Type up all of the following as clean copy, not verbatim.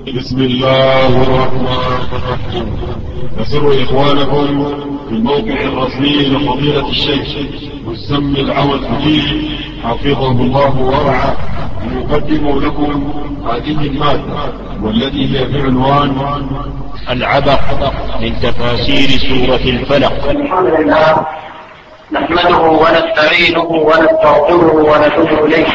بسم الله الرحمن الرحيم. نسر إخوانكم في الموقع الرسمي لفضيلة الشيخ مسمي العود الحديث حفظه الله ورعاه يقدم لكم هذه المادة والتي هي بعنوان العبق من تفاسير سورة الفلق. الحمد لله نحمده ونستعينه ونستغفره ونتوب إليه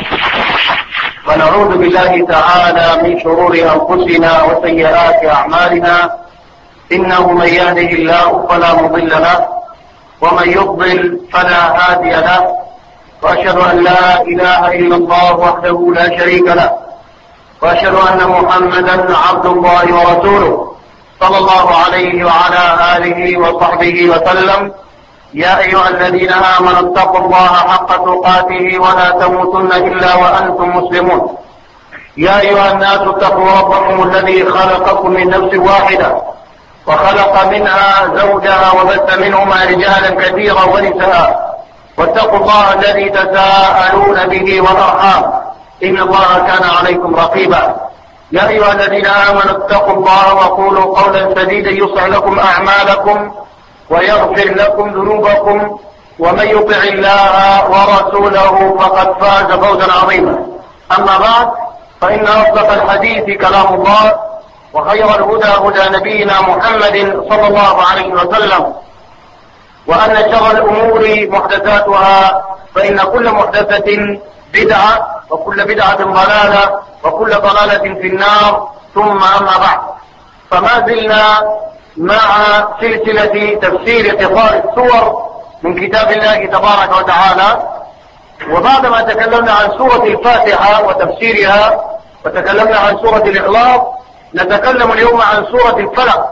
ونعوذ بالله تعالى من شرور أنفسنا وسيئات أعمالنا، إنه من يهده الله فلا مضل له ومن يضلل فلا هادي له، وأشهد أن لا إله إلا الله وحده لا شريك له، وأشهد أن محمدا عبد الله ورسوله صلى الله عليه وعلى آله وصحبه وسلم. يا أيها الذين آمنوا اتقوا الله حق تقاته ولا تموتن إلا وأنتم مسلمون. يا أيها الناس اتقوا ربكم الذي خلقكم من نفس واحدة وخلق منها زوجها وبث منهما رجالا كثيرا ونساء، واتقوا الله الذي تساءلون به والأرحام إن الله كان عليكم رقيبا. يا أيها الذين آمنوا اتقوا الله وقولوا قولا سديدا يصلح لكم أعمالكم ويغفر لكم ذنوبكم، ومن يطع الله ورسوله فقد فاز فوزا عظيما. أما بعد، فإن أصدق الحديث كلام الله، وخير الهدى هدى نبينا محمد صلى الله عليه وسلم، وأن شر الأمور محدثاتها، فإن كل محدثة بدعة وكل بدعة ضلالة وكل ضلالة في النار. ثم أما بعد، فما زلنا مع سلسلة تفسير قصار السور من كتاب الله تبارك وتعالى، وبعدما تكلمنا عن سورة الفاتحة وتفسيرها وتكلمنا عن سورة الإخلاص، نتكلم اليوم عن سورة الفلق.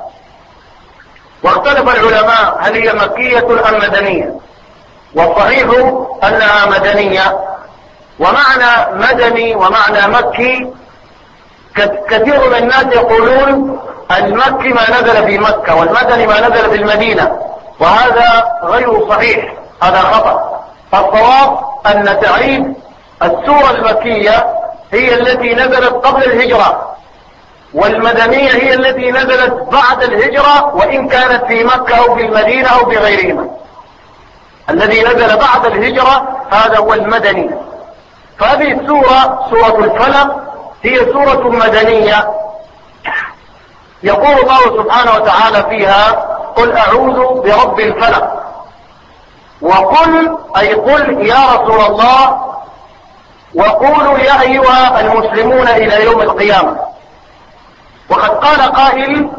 واختلف العلماء هل هي مكية أم مدنية، والصحيح أنها مدنية. ومعنى مدني ومعنى مكي، كثير من الناس يقولون المكي ما نزل في مكة والمدني ما نزل في المدينة، وهذا غير صحيح، هذا خطأ. الصواب أن تعريف السورة المكية هي التي نزلت قبل الهجرة، والمدنية هي التي نزلت بعد الهجرة وإن كانت في مكة أو في المدينة أو في غيرهما. الذي نزل بعد الهجرة هذا هو المدني. فهذه السورة سورة الفلق هي سورة مدنية. يقول الله سبحانه وتعالى فيها: قل أعوذ برب الفلق. وقل أي قل يا رسول الله، وقولوا يا أيها المسلمون إلى يوم القيامة. وقد قال قائل: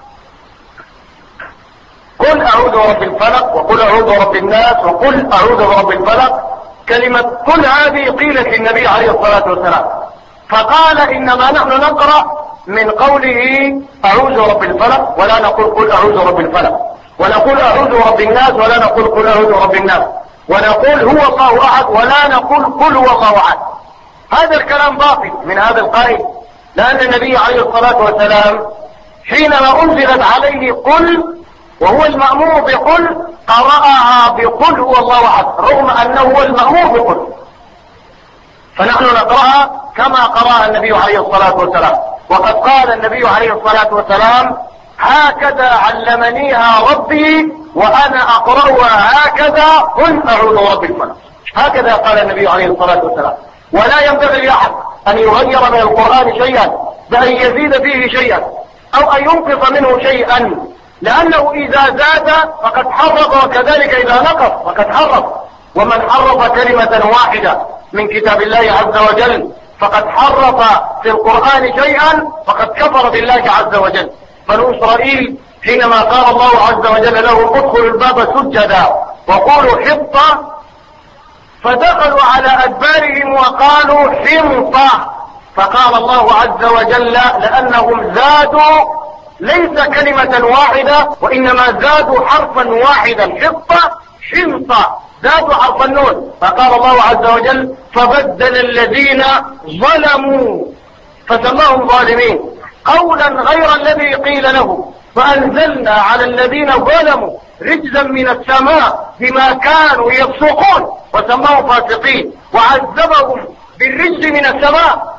قل أعوذ برب الفلق، وقل أعوذ برب الناس، وقل أعوذ برب الفلق. كلمة قل هذه قيلت للنبي عليه الصلاة والسلام، فقال: إنما نحن نقرأ من قوله أعوذ برب الفلق، ولا نقول قل أعوذ برب الفلق، ونقول أعوذ برب الناس، ولا نقول قل أعوذ برب الناس، ونقول هو الله أحد، ولا نقول قل هو الله أحد. هذا الكلام باطل من هذا القائل، لأن النبي عليه الصلاة والسلام حينما أنزلت عليه قل وهو المأمور بقل قرأها بقل هو الله أحد، رغم أنه هو المأمور بقل. فنحن نقرأها كما قرأها النبي عليه الصلاة والسلام. وقد قال النبي عليه الصلاة والسلام: هكذا علمنيها ربي وأنا أقرأها هكذا، قل أعوذ برب الفلق. هكذا قال النبي عليه الصلاة والسلام. ولا ينبغي لأحد أن يغير من القرآن شيئا، بأن يزيد فيه شيئا أو أن ينقص منه شيئا، لأنه إذا زاد فقد حرف، وكذلك إذا نقص فقد حرف. ومن حرف كلمة واحدة من كتاب الله عز وجل فقد حرف في القرآن شيئا، فقد كفر بالله عز وجل. بنو إسرائيل حينما قال الله عز وجل لهم: ادخلوا الباب سجدا وقولوا حطة، فدخلوا على أدبارهم وقالوا حنطة، فقال الله عز وجل: لأنهم زادوا ليس كلمة واحدة، وإنما زادوا حرفا واحدا، حطة حنطة، زادوا حرف النون. فقال الله عز وجل: فبدل الذين ظلموا فسماهم ظالمين قولا غير الذي قيل له، فأنزلنا على الذين ظلموا رجزا من السماء بما كانوا يفسقون، وسماهم فاسقين، وعذبهم بالرجز من السماء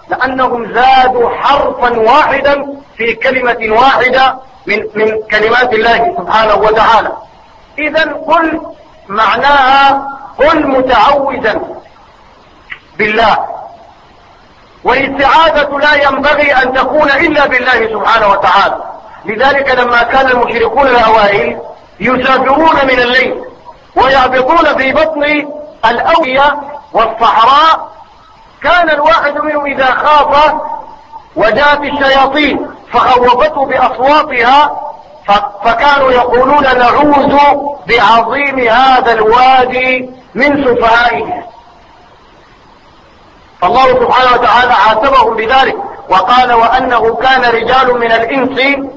لأنهم زادوا حرفا واحدا في كلمة واحدة من كلمات الله سبحانه وتعالى. إذا قل معناها قل متعوذا بالله، والاستعاذة لا ينبغي أن تكون إلا بالله سبحانه وتعالى. لذلك لما كان المشركون الأوائل يسافرون من الليل ويهبطون في بطن الأودية والصحراء، كان الواحد منهم إذا خاف وجاءت الشياطين فخوفته بأصواتها فكانوا يقولون نعوذ بعظيم هذا الوادي من سفهائه. فالله سبحانه وتعالى عاتبهم بذلك وقال وأنه كان رجال من الإنس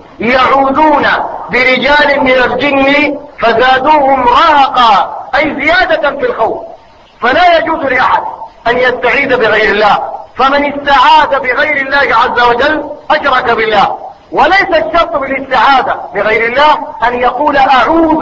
يعوذون برجال من الجن فزادوهم رهقا، أي زيادة في الخوف. فلا يجوز لأحد أن يستعيذ بغير الله، فمن استعاذ بغير الله عز وجل أشرك بالله. وليس الشرط بالاستعاذة بغير الله أن يقول أعوذ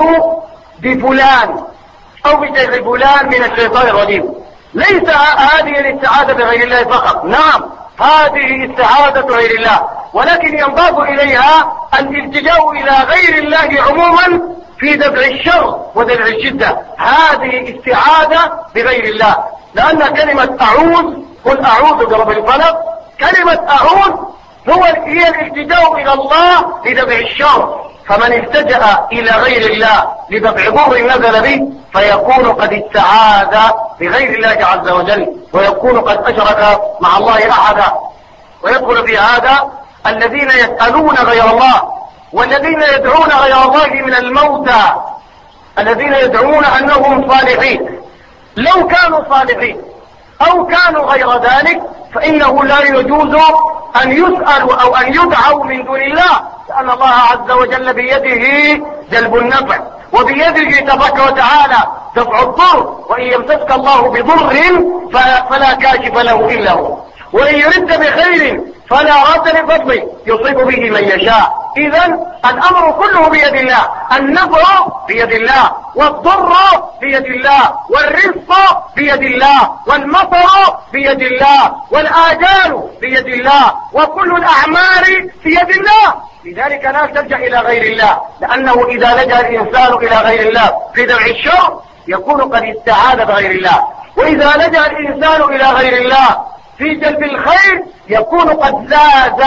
بفلان أو بشيخ فلان من الشيطان الرجيم. ليس هذه الاستعاذة بغير الله فقط، نعم هذه استعاذة غير الله، ولكن ينضاف إليها الالتجاء إلى غير الله عموما في دفع الشر ودفع الشدة. هذه استعاذة بغير الله، لأن كلمة أعوذ قل أعوذ برب الفلق، كلمة أعوذ هي الالتجاء إلى الله لدفع الشر. فمن التجأ إلى غير الله لدفع ضر نزل به فيكون قد استعاذ بغير الله عز وجل، ويكون قد أشرك مع الله أحدا. ويدخل في هذا الذين يسألون غير الله، والذين يدعون غير الله من الموتى، الذين يدعون أنهم صالحين. لو كانوا صالحين أو كانوا غير ذلك فإنه لا يجوز أن يسألوا أو أن يدعوا من دون الله، لأن الله عز وجل بيده جلب النفع وبيده تبارك وتعالى دفع الضر، وإن يمسسك الله بضر فلا كاشف له إلا هو، وإن يرد بخير فلا راد لفضله يصيب به من يشاء. إذن الأمر كله بيد الله، النفع بيد الله، والضر بيد الله، والرزق بيد الله، والمطر بيد الله، والآجال بيد الله، وكل الأعمال بيد الله. لذلك لا تلجأ إلى غير الله، لأنه إذا لجأ الإنسان إلى غير الله في دفع الشر يكون قد استعاذ بغير الله، وإذا لجأ الإنسان إلى غير الله في جلب الخير يكون قد زاد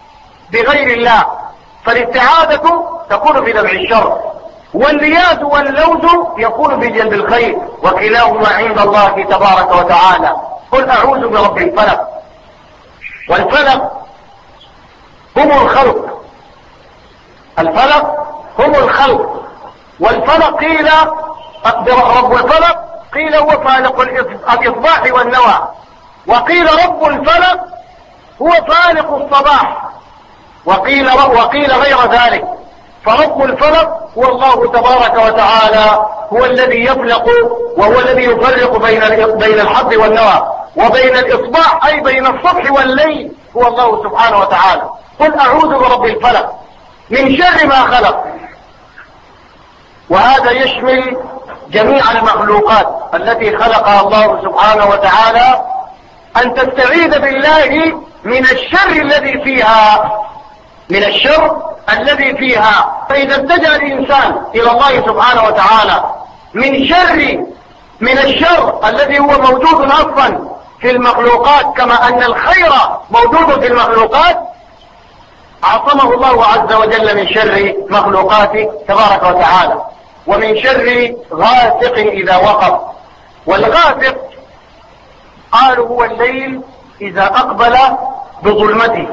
بغير الله. فالاستعاذة تكون في دفع الشر، واللياذ واللوذ يكون في جلب الخير، وكلاهما عند الله تبارك وتعالى. قل أعوذ برب الفلق. والفلق هم الخلق، الفلق هم الخلق. والفلق قيل رب الفلق قيل هو فالق الإصباح والنوى، وقيل رب الفلق هو فالق الصباح، وقيل غير ذلك. فرب الفلق هو الله تبارك وتعالى، هو الذي يفلق وهو الذي يفرق بين الحب والنوى وبين الإصباح، أي بين الصبح والليل، هو الله سبحانه وتعالى. قل أعوذ برب الفلق من شر ما خلق. وهذا يشمل جميع المخلوقات التي خلقها الله سبحانه وتعالى، أن تستعيذ بالله من الشر الذي فيها، من الشر الذي فيها. فإذا اتجه الإنسان إلى الله سبحانه وتعالى من الشر الذي هو موجود أصلا في المخلوقات، كما أن الخير موجود في المخلوقات، عصمه الله عز وجل من شر مخلوقاته تبارك وتعالى، ومن شر غاسق إذا وقب. والغاسق قالوا هو الليل إذا أقبل بظلمته،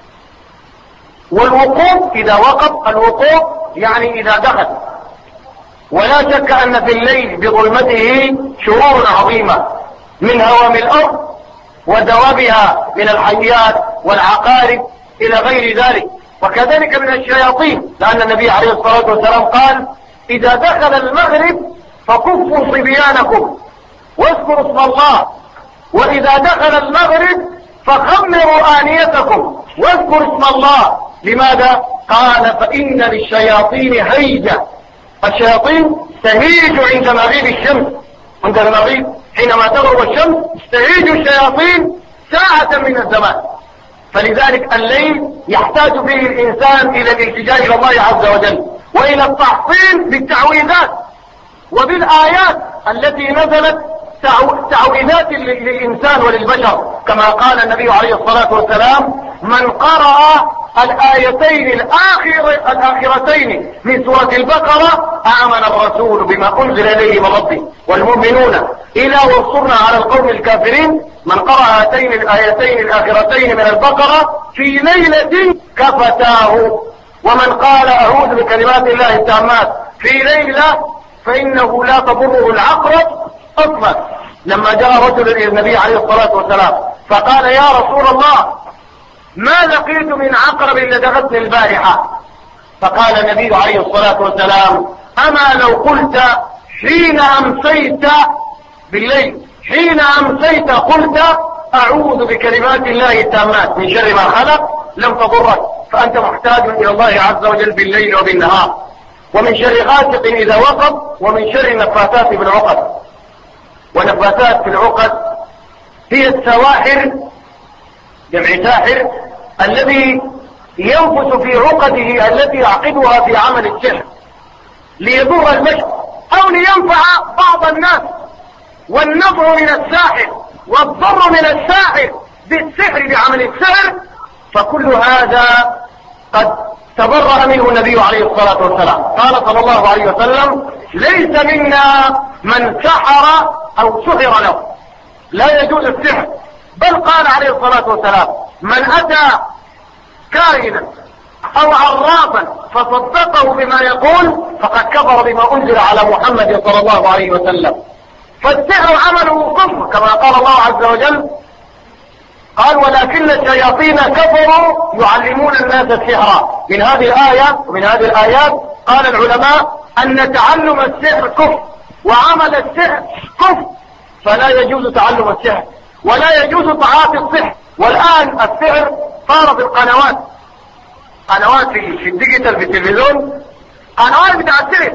والوقوف إذا وقف، الوقوف يعني إذا دخل. ولا شك أن في الليل بظلمته شرور عظيمة، من هوام الأرض ودوابها من الحيات والعقارب إلى غير ذلك، وكذلك من الشياطين، لأن النبي عليه الصلاة والسلام قال إذا دخل المغرب فكفوا صبيانكم واذكروا اسم الله، وإذا دخل المغرب فخمروا آنيتكم واذكروا اسم الله. لماذا؟ قال فإن للشياطين هيجة، الشياطين تهيج عند مغيب الشمس، عند المغيب حينما تغرب الشمس تهيج الشياطين ساعة من الزمان. فلذلك الليل يحتاج فيه الإنسان إلى الالتجاء إلى الله عز وجل وإلى التحصين بالتعويذات وبالآيات التي نزلت، تعويذات للإنسان وللبشر، كما قال النبي عليه الصلاة والسلام: من قرأ الآيتين الآخرتين من سورة البقرة آمن الرسول بما أنزل إليه من ربه والمؤمنون إلى وانصرنا على القوم الكافرين. من قرأ هاتين الآيتين الآخرتين من البقرة في ليلة كفتاه، ومن قال أعوذ بكلمات الله التامات في ليلة فإنه لا تضره العقرب أصلا. لما جاء رجل إلى النبي عليه الصلاة والسلام فقال: يا رسول الله، ما لقيت من عقرب لدغتني البارحة. فقال النبي عليه الصلاة والسلام: أما لو قلت حين أمسيت بالليل، حين أمسيت قلت أعوذ بكلمات الله التامات من شر ما خلق، لم تضرك، فأنت محتاج إلى الله عز وجل بالليل وبالنهار. ومن شر غاسق إذا وقب، ومن شر النفاثات في العقد. ونفاثات في العقد هي السواحر، جمع ساحر، الذي ينفث في عقده التي يعقدها في عمل السحر ليضر البشر أو لينفع بعض الناس. والنفع من الساحر والضر من الساحر بالسحر بعمل السحر، فكل هذا قد تبرأ منه النبي عليه الصلاة والسلام. قال صلى الله عليه وسلم: ليس منا من سحر أو سحر له، لا يجوز السحر. بل قال عليه الصلاة والسلام: من أتى كاهنا أو عرافا فصدقه بما يقول فقد كفر بما أنزل على محمد صلى الله عليه وسلم. فالسحر عمله كفر، كما قال الله عز وجل: قال: ولكن الشياطين كفروا يعلمون الناس السحر. من هذه الآية ومن هذه الآيات قال العلماء أن تعلم السحر كفر، وعمل السحر كفر، فلا يجوز تعلم السحر ولا يجوز تعاطي السحر. والآن السحر صار في القنوات، قنوات في الديجيتال، في التلفزيون، قنوات بتاع السحر،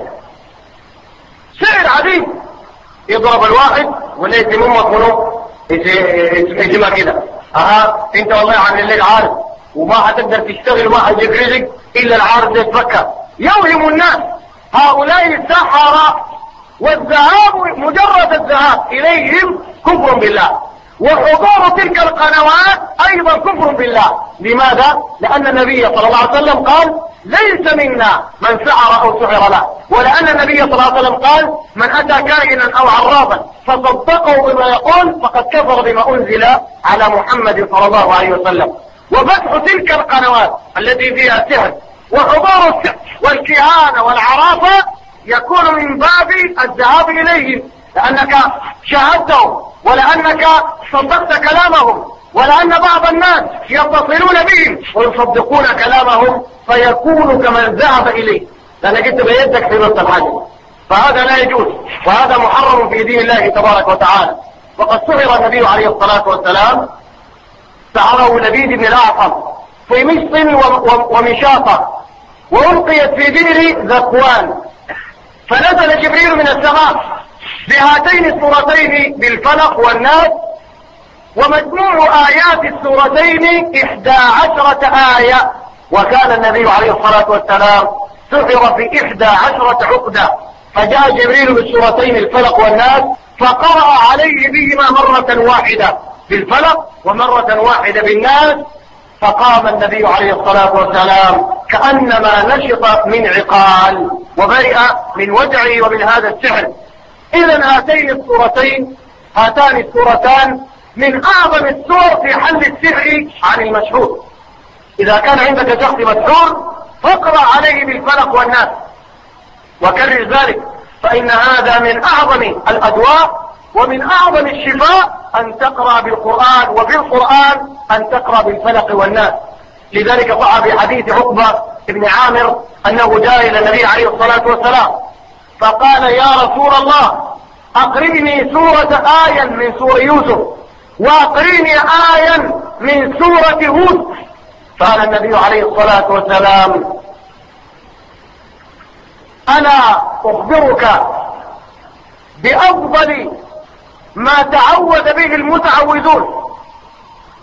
سحر عديد. يضرب الواحد ولا يتممك منه يتمها كده: انت والله عن الليل عارف وما هتقدر تشتغل وما هتجيب رزق الا العارف ده يتفكر. يوهم الناس هؤلاء السحرة، والذهاب مجرد الذهاب اليهم كفر بالله، وحضور تلك القنوات ايضا كفر بالله. لماذا؟ لان النبي صلى الله عليه وسلم قال: ليس منا من سحر او سحر له. ولان النبي صلى الله عليه وسلم قال: من اتى كاهنا او عرافا فصدقه بما يقول فقد كفر بما انزل على محمد صلى الله عليه وسلم. وفتح تلك القنوات التي فيها السحر وحضور السحر والكهانة والعرافة يكون من باب الذهاب اليهم، لانك شاهدتهم ولانك صدقت كلامهم، ولأن بعض الناس يتصلون بهم ويصدقون كلامهم فيكون كمن ذهب إليه، لأنك أنت بيدك في نص الحاجة. فهذا لا يجوز، وهذا محرم في دين الله تبارك وتعالى. وقد سحر النبي عليه الصلاة والسلام، سحره لبيد بن الأعصم في مشط ومشاطة، وألقيت في بئر ذكوان. فنزل جبريل من السماء بهاتين السورتين بالفلق والناس، ومجموع آيات السورتين 11 آية. وكان النبي عليه الصلاة والسلام سحر في 11 عقدة، فجاء جبريل بالسورتين الفلق والناس فقرأ عليه بهما مرة واحدة بالفلق ومرة واحدة بالناس، فقام النبي عليه الصلاة والسلام كأنما نشط من عقال وبرئ من وجعه ومن هذا السحر. إذن هاتان السورتان من أعظم السور في حل السحر عن المشهور. إذا كان عندك شخص مسحور فاقرأ عليه بالفلق والناس وكرر ذلك، فإن هذا من أعظم الأدواء ومن أعظم الشفاء أن تقرأ بالقرآن، وفي القرآن أن تقرأ بالفلق والناس. لذلك صح في حديث عقبة بن عامر أنه جاء إلى النبي عليه الصلاة والسلام فقال: يا رسول الله، أقرئني سورة آية من سورة يوسف، وأقرئني آية من سورة هود. قال النبي عليه الصلاة والسلام: أنا أخبرك بأفضل ما تعوذ به المتعوذون،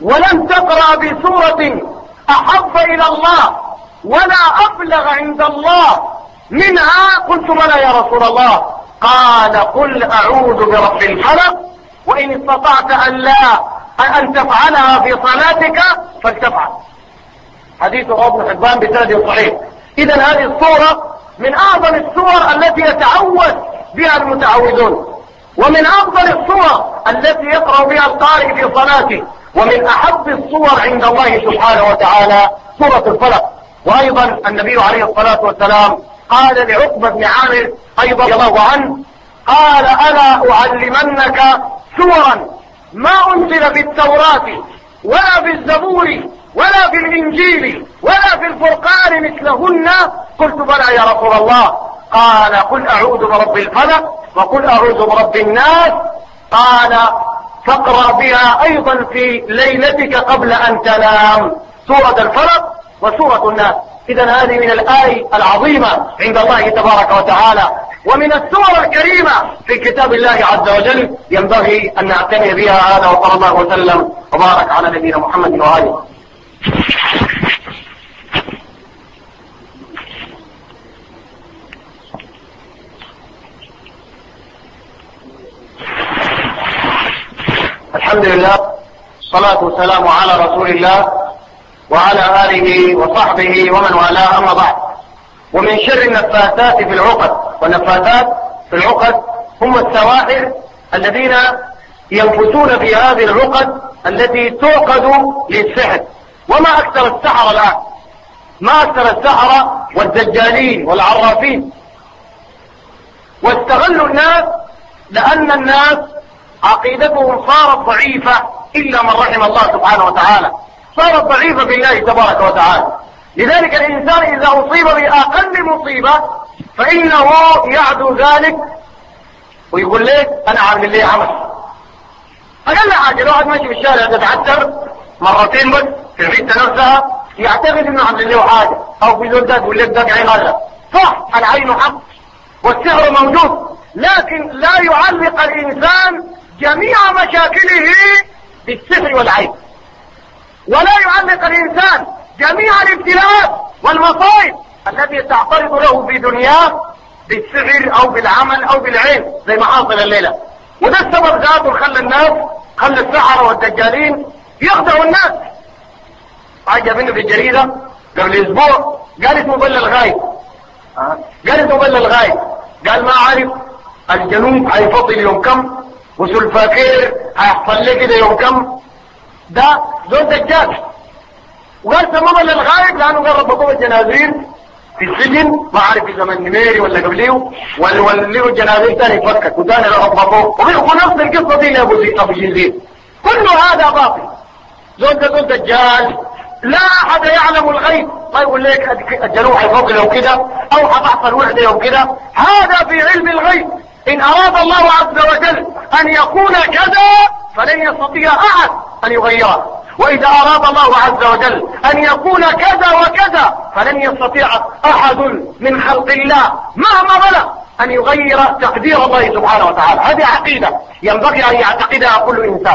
ولم تقرأ بسورة أحب إلى الله ولا أبلغ عند الله منها؟ قلت بلى يا رسول الله. قال قل أعوذ برب الفلق، وإن استطعت أن تفعلها في صلاتك فلتفعل. حديث ابن حبان بسند صحيح. إذن هذه السورة من أعظم السور التي يتعوذ بها المتعوذون، ومن أفضل السور التي يقرأ بها القارئ في صلاته، ومن أحب السور عند الله سبحانه وتعالى سورة الفلق. وأيضا النبي عليه الصلاة والسلام قال لعقبة بن عامر أيضا رضي الله عنه، قال ألا أعلمنك سورا ما أنزل في التوراة ولا في الزبور ولا في الإنجيل ولا في الفرقان مثلهن؟ قلت بلى يا رسول الله. قال قل أعوذ برب الفلق وقل أعوذ برب الناس. قال فاقرأ بها أيضا في ليلتك قبل أن تنام، سورة الفلق وسورة الناس. إذن هذه من الآية العظيمة عند الله تبارك وتعالى، ومن السور الكريمة في كتاب الله عز وجل، ينبغي أن نعتني بها. هذا وصلى الله وسلم وبارك على نبينا محمد وآله. الحمد لله، الصلاة والسلام على رسول الله وعلى آله وصحبه ومن والاه، أما بعد. ومن شر النفاثات في العقد، والنفاثات في العقد هم السواحر الذين ينفثون في هذه العقد التي توقد للسحر. وما أكثر السحرة الآن، ما أكثر السحرة والدجالين والعرافين. واستغلوا الناس لأن الناس عقيدتهم صارت ضعيفة إلا من رحم الله سبحانه وتعالى، صارت ضعيفة بالله تبارك وتعالى. لذلك الإنسان إذا أصيب بأقل مصيبة فإنه يعدو ذلك ويقول لك أنا عامل لي عمل. أقل حاجة لو واحد ماشي في الشارع تتعثر مرتين بس في الحتة نفسها يعتقد إنه عامل له حاجة، أو في زول ده يقول لك ده عين هذا. صح، العين حق والسحر موجود، لكن لا يعلق الإنسان جميع مشاكله بالسحر والعين، ولا يعلق الإنسان جميع الابتلاءات والمصائب التي تعترض له في دنياه بالسحر أو بالعمل أو بالعين زي ما حاصل الليلة. وده السبب ذاته خلى الناس، خلى السحرة والدجالين يخدعوا الناس. عجب انه في الجريدة قبل اسبوع قال اسمه بل الغايب، قال اسمه بل الغايب، قال ما عارف الجنوب هيفضل يوم كم وسلفاكير هيحصل لي كده يوم كم. ده زول دجال. وقال سمم للغايب لانه قال ربطوه الجنازير في السجن، ما عارف في زمن نميري ولا قبليه، وليه الجنازير تاني يفكك وتاني ربطوه، وبيحكوا نفس القصة دي لابو جنزير. كل هذا باطل. زول ده زول دجال، لا احد يعلم الغيب. ما يقول لك الجنوب هيفضل يوم كده او هتحصل وحده يوم كده، هذا في علم الغيب. ان اراد الله عز وجل ان يكون كذا فلن يستطيع احد ان يغيره، واذا اراد الله عز وجل ان يكون كذا وكذا فلن يستطيع احد من خلق الله مهما بلغ ان يغير تقدير الله سبحانه وتعالى. هذه عقيدة ينبغي ان يعتقدها كل انسان.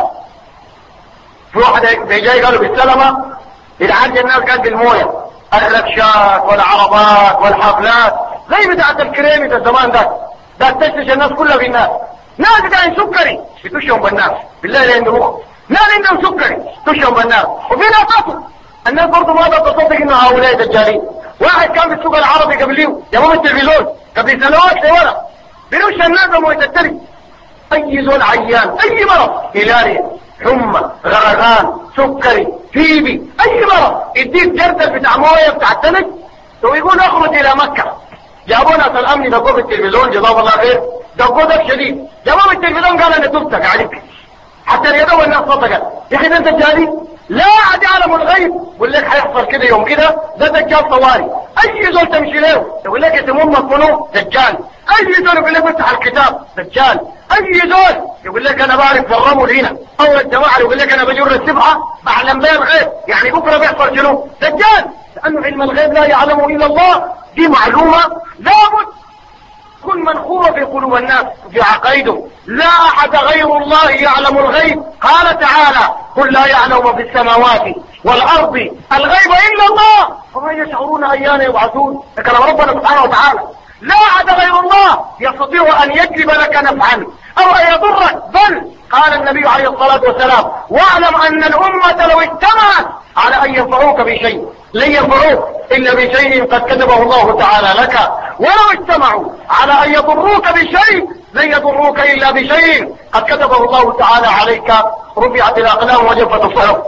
في واحد جاي قالوا بالسلامة إذا عاد الناس كانت بالموية، الركشات والعربات والحفلات زي بتاعت الكريمي ده زمان ده تشتش الناس كلها بالناس. ناس كان سكري بتشهم بالناس، بالله لا عنده ناس عندهم سكري تشهم بالناس، وفي ناس الناس برضه ما بتصدق ان هؤلاء دجالين. واحد كان في السوق العربي قبليه يمام التلفزيون قبل سنوات لورا بنوش الناس ومويه التلج. اي زول عيان، اي مرض، هلالية، حمى، غرغان، سكري، تيبي، اي مرض يديك جردل بتاع مويه بتاع التلج ويقول اخرج الى مكة. جابوا ناس الامن دقوا في التلفزيون جزاهم الله خير، دقوا دق شديد، جابوا التلفزيون قال انا تبتك عليك حتى اليدو الناس صدقت. يا اخي ده انت جاري، لا احد يعلم الغيب. يقول لك هيحصل كده يوم كده، ده دجال طواري. اي زول تمشي له يقول لك يتمم مصنوع، دجال. اي زول يقول لك افتح الكتاب، دجال. اي زول يقول لك انا بعرف في الرمل هنا، او الجماعه يقول لك انا بجر السبحه بعلم بها الغيب، يعني بكره بيحصل شنو؟ دجال. لانه علم الغيب لا يعلمه الا الله. دي معلومه لابد تكون منخورة في قلوب الناس في عقائده. لا أحد غير الله يعلم الغيب. قال تعالى: قل لا يعلم في السماوات والأرض الغيب إلا الله وما يشعرون أيان يبعثون. كلام ربنا سبحانه وتعالى. لا أحد غير الله يستطيع أن يجلب لك نفعا أو أن يضرك. بل قال النبي عليه الصلاة والسلام: واعلم أن الأمة لو اجتمعت على أن ينفعوك بشيء لن ينفعوك إلا بشيء قد كتبه الله تعالى لك، ولو اجتمعوا على أن يضروك بشيء لن يضروك إلا بشيء قد كتبه الله تعالى عليك. رفعت الأقلام وجفت الصحف.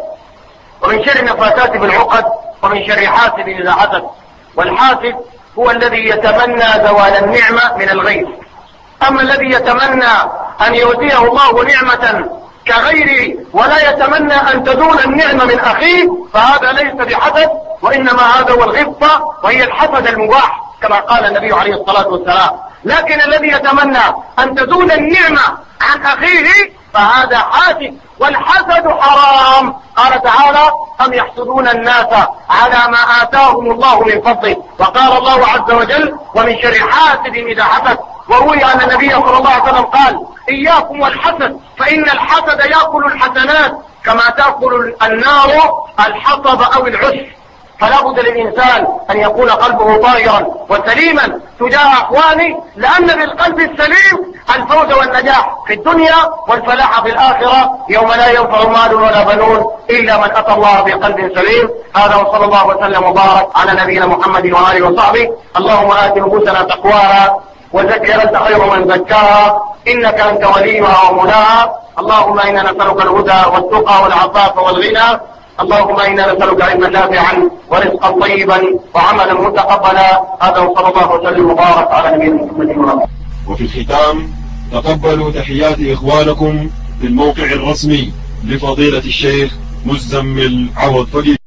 ومن شر النفاثات بالعقد ومن شر حاسد إذا حسد. والحاسد هو الذي يتمنى زوال النعمة من الغيث. أما الذي يتمنى أن يؤتيه الله نعمة كغيره ولا يتمنى أن تزول النعمة من أخيه فهذا ليس بحسد، وإنما هذا هو الغبطة وهي الحسد المباح كما قال النبي عليه الصلاة والسلام. لكن الذي يتمنى أن تزول النعمة عن أخيه فهذا حاسد، والحسد حرام. قال تعالى: أم يحسدون الناس على ما آتاهم الله من فضله. وقال الله عز وجل: ومن شر حاسد إذا حسد. وروي أن النبي صلى الله عليه وسلم قال: إياكم والحسد فإن الحسد يأكل الحسنات كما تأكل النار الحطب أو العشب. فلا بد للإنسان أن يكون قلبه طاهرا وسليما تجاه أخوانه، لأن بالقلب السليم الفوز والنجاح في الدنيا والفلاح في الآخرة يوم لا ينفع مال ولا بنون إلا من أتى الله بقلب سليم. هذا وصلى الله وسلم وبارك على نبينا محمد وآله وصحبه. اللهم آت نفوسنا تقواها وزكها أنت خير من زكاها إنك أنت وليها ومولاها. اللهم إنا نسألك الهدى والتقى والعفاف والغنى. اللهم إنا نسألك علما نافعا ورزقا طيبا وعملا متقبلا. هذا وصلى الله وسلم وبارك على نبينا محمد. وفي الختام تقبلوا تحيات إخوانكم في الموقع الرسمي لفضيلة الشيخ مزمل عوض فقيه.